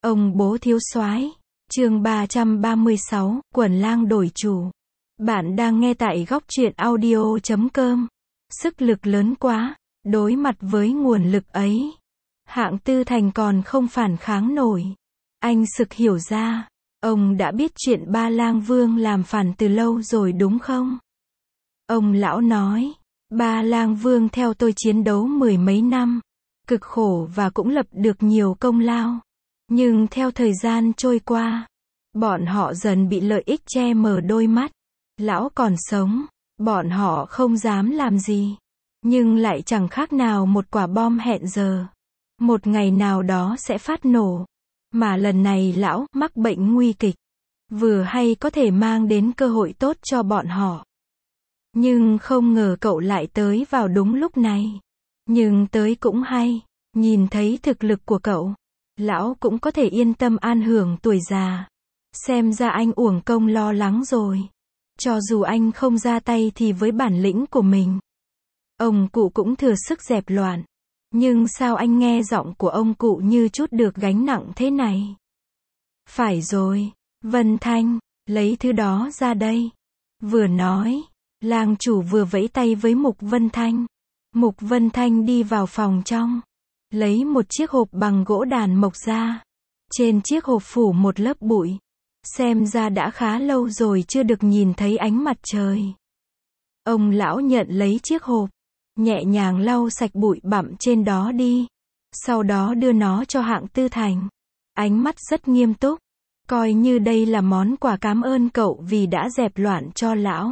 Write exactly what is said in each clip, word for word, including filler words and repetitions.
Ông bố thiếu soái. Chương ba trăm ba mươi sáu, Quần lang đổi chủ. Bạn đang nghe tại góc truyện audio chấm com. Sức lực lớn quá, đối mặt với nguồn lực ấy, Hạng Tư Thành còn không phản kháng nổi. Anh sực hiểu ra, ông đã biết chuyện Ba Lang Vương làm phản từ lâu rồi đúng không? Ông lão nói, Ba Lang Vương theo tôi chiến đấu mười mấy năm, cực khổ và cũng lập được nhiều công lao. Nhưng theo thời gian trôi qua, bọn họ dần bị lợi ích che mờ đôi mắt. Lão còn sống, bọn họ không dám làm gì, nhưng lại chẳng khác nào một quả bom hẹn giờ. Một ngày nào đó sẽ phát nổ. Mà lần này lão mắc bệnh nguy kịch, vừa hay có thể mang đến cơ hội tốt cho bọn họ. Nhưng không ngờ cậu lại tới vào đúng lúc này. Nhưng tới cũng hay, nhìn thấy thực lực của cậu, lão cũng có thể yên tâm an hưởng tuổi già. Xem ra anh uổng công lo lắng rồi. Cho dù anh không ra tay thì với bản lĩnh của mình, ông cụ cũng thừa sức dẹp loạn. Nhưng sao anh nghe giọng của ông cụ như chút được gánh nặng thế này? Phải rồi, Vân Thanh, lấy thứ đó ra đây. Vừa nói, lang chủ vừa vẫy tay với Mục Vân Thanh. Mục Vân Thanh đi vào phòng trong, lấy một chiếc hộp bằng gỗ đàn mộc ra. Trên chiếc hộp phủ một lớp bụi. Xem ra đã khá lâu rồi chưa được nhìn thấy ánh mặt trời. Ông lão nhận lấy chiếc hộp, nhẹ nhàng lau sạch bụi bặm trên đó đi. Sau đó đưa nó cho Hạng Tư Thành. Ánh mắt rất nghiêm túc, coi như đây là món quà cảm ơn cậu vì đã dẹp loạn cho lão.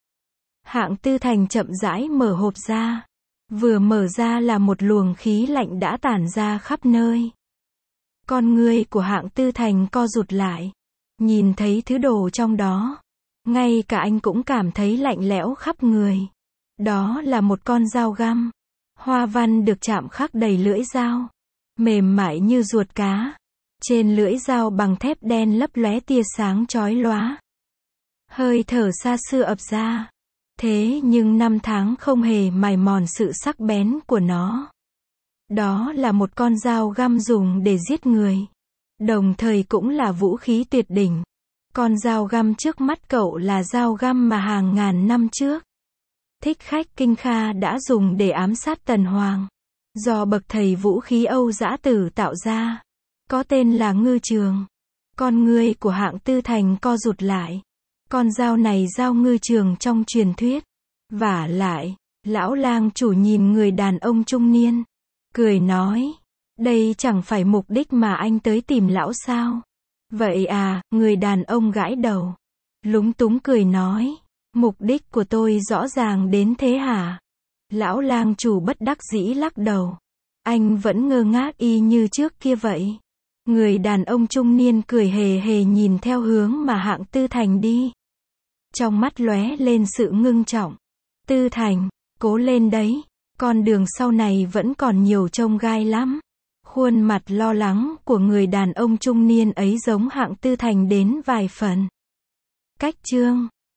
Hạng Tư Thành chậm rãi mở hộp ra. Vừa mở ra là một luồng khí lạnh đã tản ra khắp nơi. Con ngươi của Hạng Tư Thành co rụt lại. Nhìn thấy thứ đồ trong đó, ngay cả anh cũng cảm thấy lạnh lẽo khắp người. Đó là một con dao găm. Hoa văn được chạm khắc đầy lưỡi dao, mềm mại như ruột cá. Trên lưỡi dao bằng thép đen lấp lóe tia sáng chói lóa. Hơi thở xa xưa ập ra. Thế nhưng năm tháng không hề mài mòn sự sắc bén của nó. Đó là một con dao găm dùng để giết người, đồng thời cũng là vũ khí tuyệt đỉnh. Con dao găm trước mắt cậu là dao găm mà hàng ngàn năm trước Thích Khách Kinh Kha đã dùng để ám sát Tần Hoàng. Do bậc thầy vũ khí Âu Dã Tử tạo ra, có tên là Ngư Trường. Con ngươi của Hạng Tư Thành co rụt lại. Con dao này dao ngư trường trong truyền thuyết. Vả lại, lão lang chủ nhìn người đàn ông trung niên, cười nói, đây chẳng phải mục đích mà anh tới tìm lão sao? Vậy à, người đàn ông gãi đầu, lúng túng cười nói, mục đích của tôi rõ ràng đến thế hả? Lão lang chủ bất đắc dĩ lắc đầu. Anh vẫn ngơ ngác y như trước kia vậy. Người đàn ông trung niên cười hề hề nhìn theo hướng mà Hạng Tư Thành đi. Trong mắt lóe lên sự ngưng trọng. Tư Thành, cố lên đấy. Con đường sau này vẫn còn nhiều chông gai lắm. Khuôn mặt lo lắng của người đàn ông trung niên ấy giống Hạng Tư Thành đến vài phần. Cách chương